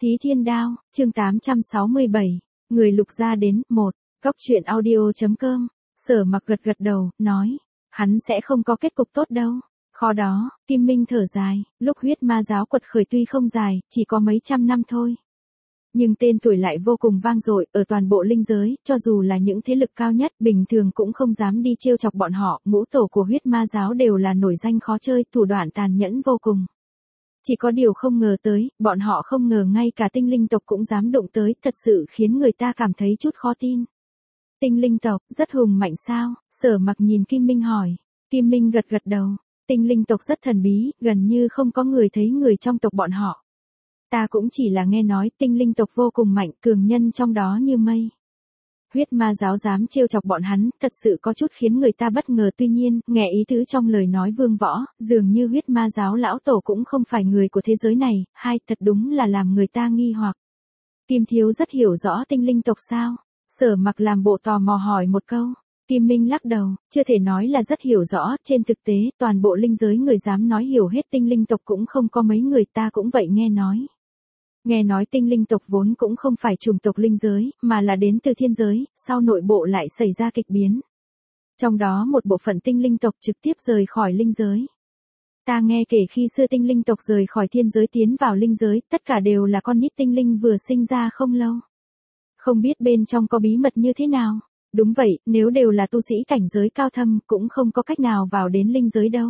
Thí Thiên Đao, chương 867, người Lục gia đến, 1, Cóc truyện audio.com, Sở Mặc gật gật đầu, nói, hắn sẽ không có kết cục tốt đâu. Khó đó, Kim Minh thở dài, lúc huyết ma giáo quật khởi tuy không dài, chỉ có mấy trăm năm thôi. Nhưng tên tuổi lại vô cùng vang dội, ở toàn bộ linh giới, cho dù là những thế lực cao nhất, bình thường cũng không dám đi trêu chọc bọn họ, ngũ tổ của huyết ma giáo đều là nổi danh khó chơi, thủ đoạn tàn nhẫn vô cùng. Chỉ có điều không ngờ tới, bọn họ không ngờ ngay cả tinh linh tộc cũng dám đụng tới, thật sự khiến người ta cảm thấy chút khó tin. Tinh linh tộc, rất hùng mạnh sao? Sở Mặc nhìn Kim Minh hỏi. Kim Minh gật gật đầu. Tinh linh tộc rất thần bí, gần như không có người thấy người trong tộc bọn họ. Ta cũng chỉ là nghe nói tinh linh tộc vô cùng mạnh, cường nhân trong đó như mây. Huyết ma giáo dám trêu chọc bọn hắn, thật sự có chút khiến người ta bất ngờ, tuy nhiên, nghe ý tứ trong lời nói Vương Võ, dường như huyết ma giáo lão tổ cũng không phải người của thế giới này, thật đúng là làm người ta nghi hoặc. Kim Thiếu rất hiểu rõ tinh linh tộc sao? Sở Mặc làm bộ tò mò hỏi một câu. Kim Minh lắc đầu, chưa thể nói là rất hiểu rõ, trên thực tế, toàn bộ linh giới người dám nói hiểu hết tinh linh tộc cũng không có mấy người, ta cũng vậy nghe nói. Nghe nói tinh linh tộc vốn cũng không phải chủng tộc linh giới, mà là đến từ thiên giới, sau nội bộ lại xảy ra kịch biến. Trong đó một bộ phận tinh linh tộc trực tiếp rời khỏi linh giới. Ta nghe kể khi xưa tinh linh tộc rời khỏi thiên giới tiến vào linh giới, tất cả đều là con nít tinh linh vừa sinh ra không lâu. Không biết bên trong có bí mật như thế nào. Đúng vậy, nếu đều là tu sĩ cảnh giới cao thâm, cũng không có cách nào vào đến linh giới đâu.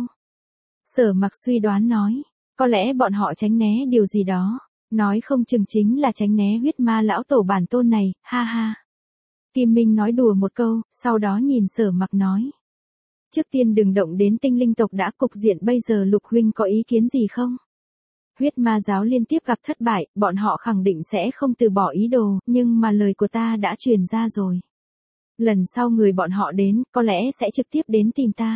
Sở Mặc suy đoán nói, có lẽ bọn họ tránh né điều gì đó. Nói không chừng chính là tránh né huyết ma lão tổ bản tôn này, ha ha. Kim Minh nói đùa một câu, sau đó nhìn Sở Mặc nói. Trước tiên đừng động đến tinh linh tộc đã, cục diện bây giờ Lục huynh có ý kiến gì không? Huyết ma giáo liên tiếp gặp thất bại, bọn họ khẳng định sẽ không từ bỏ ý đồ, nhưng mà lời của ta đã truyền ra rồi. Lần sau người bọn họ đến, có lẽ sẽ trực tiếp đến tìm ta.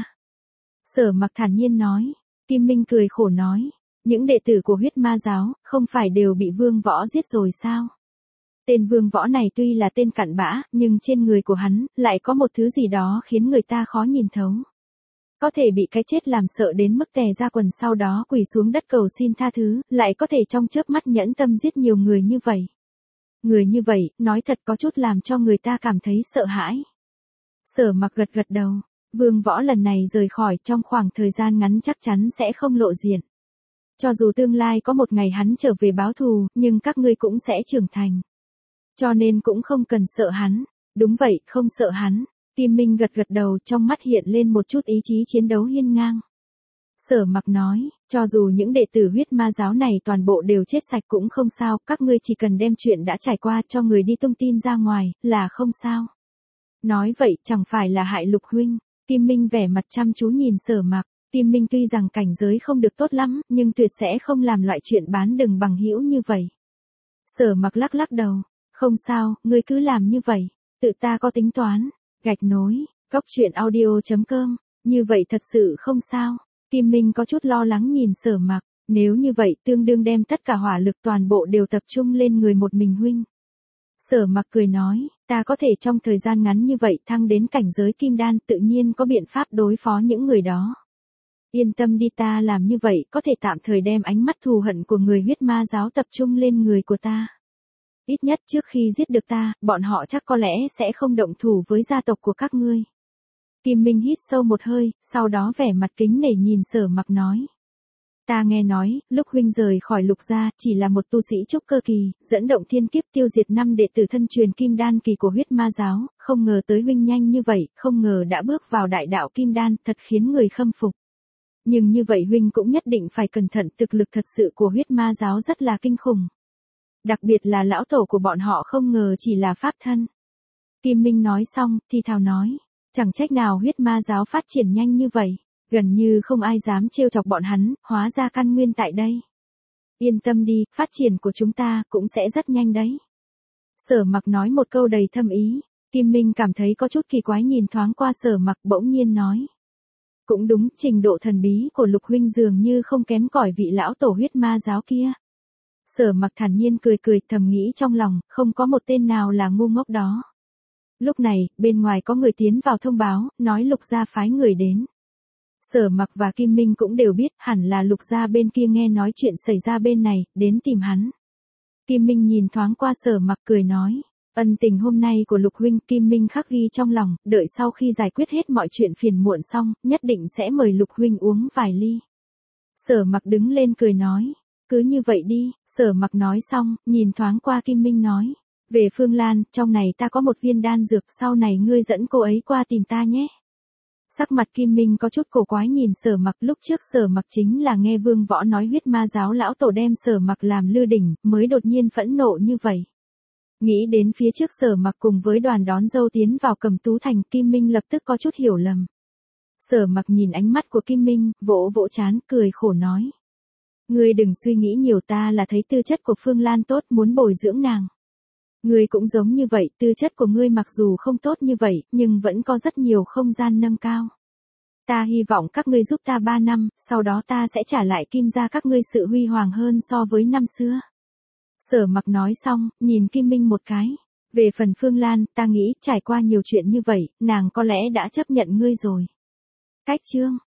Sở Mặc thản nhiên nói. Kim Minh cười khổ nói. Những đệ tử của huyết ma giáo, không phải đều bị Vương Võ giết rồi sao? Tên Vương Võ này tuy là tên cặn bã, nhưng trên người của hắn, lại có một thứ gì đó khiến người ta khó nhìn thấu. Có thể bị cái chết làm sợ đến mức tè ra quần, sau đó quỳ xuống đất cầu xin tha thứ, lại có thể trong chớp mắt nhẫn tâm giết nhiều người như vậy. Người như vậy, nói thật có chút làm cho người ta cảm thấy sợ hãi. Sở Mặc gật gật đầu, Vương Võ lần này rời khỏi, trong khoảng thời gian ngắn chắc chắn sẽ không lộ diện. Cho dù tương lai có một ngày hắn trở về báo thù, nhưng các ngươi cũng sẽ trưởng thành. Cho nên cũng không cần sợ hắn. Đúng vậy, không sợ hắn. Kim Minh gật gật đầu, trong mắt hiện lên một chút ý chí chiến đấu hiên ngang. Sở Mặc nói, cho dù những đệ tử huyết ma giáo này toàn bộ đều chết sạch cũng không sao, các ngươi chỉ cần đem chuyện đã trải qua cho người đi tung tin ra ngoài, là không sao. Nói vậy chẳng phải là hại Lục huynh. Kim Minh vẻ mặt chăm chú nhìn Sở Mặc. Kim Minh tuy rằng cảnh giới không được tốt lắm, nhưng tuyệt sẽ không làm loại chuyện bán đừng bằng hữu như vậy. Sở Mặc lắc lắc đầu, không sao, ngươi cứ làm như vậy, tự ta có tính toán. Gạch nối, Cóc truyện audio.com, như vậy thật sự không sao. Kim Minh có chút lo lắng nhìn Sở Mặc, nếu như vậy tương đương đem tất cả hỏa lực toàn bộ đều tập trung lên người một mình huynh. Sở Mặc cười nói, ta có thể trong thời gian ngắn như vậy thăng đến cảnh giới kim đan, tự nhiên có biện pháp đối phó những người đó. Yên tâm đi, ta làm như vậy có thể tạm thời đem ánh mắt thù hận của người huyết ma giáo tập trung lên người của ta. Ít nhất trước khi giết được ta, bọn họ chắc có lẽ sẽ không động thủ với gia tộc của các ngươi. Kim Minh hít sâu một hơi, sau đó vẻ mặt kính nể nhìn Sở Mặc nói. Ta nghe nói, lúc huynh rời khỏi Lục gia, chỉ là một tu sĩ trúc cơ kỳ, dẫn động thiên kiếp tiêu diệt 5 đệ tử thân truyền kim đan kỳ của huyết ma giáo, không ngờ tới huynh nhanh như vậy, không ngờ đã bước vào đại đạo kim đan, thật khiến người khâm phục. Nhưng như vậy huynh cũng nhất định phải cẩn thận, thực lực thật sự của huyết ma giáo rất là kinh khủng. Đặc biệt là lão tổ của bọn họ không ngờ chỉ là pháp thân. Kim Minh nói xong, thì thào nói, chẳng trách nào huyết ma giáo phát triển nhanh như vậy, gần như không ai dám trêu chọc bọn hắn, hóa ra căn nguyên tại đây. Yên tâm đi, phát triển của chúng ta cũng sẽ rất nhanh đấy. Sở Mặc nói một câu đầy thâm ý, Kim Minh cảm thấy có chút kỳ quái, nhìn thoáng qua Sở Mặc bỗng nhiên nói. Cũng đúng, trình độ thần bí của Lục huynh dường như không kém cỏi vị lão tổ huyết ma giáo kia. Sở Mặc thản nhiên cười cười, thầm nghĩ trong lòng, không có một tên nào là ngu ngốc đó. Lúc này, bên ngoài có người tiến vào thông báo, nói Lục gia phái người đến. Sở Mặc và Kim Minh cũng đều biết, hẳn là Lục gia bên kia nghe nói chuyện xảy ra bên này, đến tìm hắn. Kim Minh nhìn thoáng qua Sở Mặc cười nói. Ân tình hôm nay của Lục huynh Kim Minh khắc ghi trong lòng, đợi sau khi giải quyết hết mọi chuyện phiền muộn xong, nhất định sẽ mời Lục huynh uống vài ly. Sở Mặc đứng lên cười nói. Cứ như vậy đi, Sở Mặc nói xong, nhìn thoáng qua Kim Minh nói. Về Phương Lan, trong này ta có một viên đan dược, sau này ngươi dẫn cô ấy qua tìm ta nhé. Sắc mặt Kim Minh có chút cổ quái nhìn Sở Mặc, lúc trước Sở Mặc chính là nghe Vương Võ nói huyết ma giáo lão tổ đem Sở Mặc làm lư đỉnh, mới đột nhiên phẫn nộ như vậy. Nghĩ đến phía trước Sở Mặc cùng với đoàn đón dâu tiến vào Cẩm Tú Thành, Kim Minh lập tức có chút hiểu lầm. Sở Mặc nhìn ánh mắt của Kim Minh, vỗ vỗ trán, cười khổ nói. Ngươi đừng suy nghĩ nhiều, ta là thấy tư chất của Phương Lan tốt muốn bồi dưỡng nàng. Ngươi cũng giống như vậy, tư chất của ngươi mặc dù không tốt như vậy, nhưng vẫn có rất nhiều không gian nâng cao. Ta hy vọng các ngươi giúp ta 3 năm, sau đó ta sẽ trả lại Kim gia các ngươi sự huy hoàng hơn so với năm xưa. Sở Mặc nói xong, nhìn Kim Minh một cái. Về phần Phương Lan, ta nghĩ, trải qua nhiều chuyện như vậy, nàng có lẽ đã chấp nhận ngươi rồi. Cách chương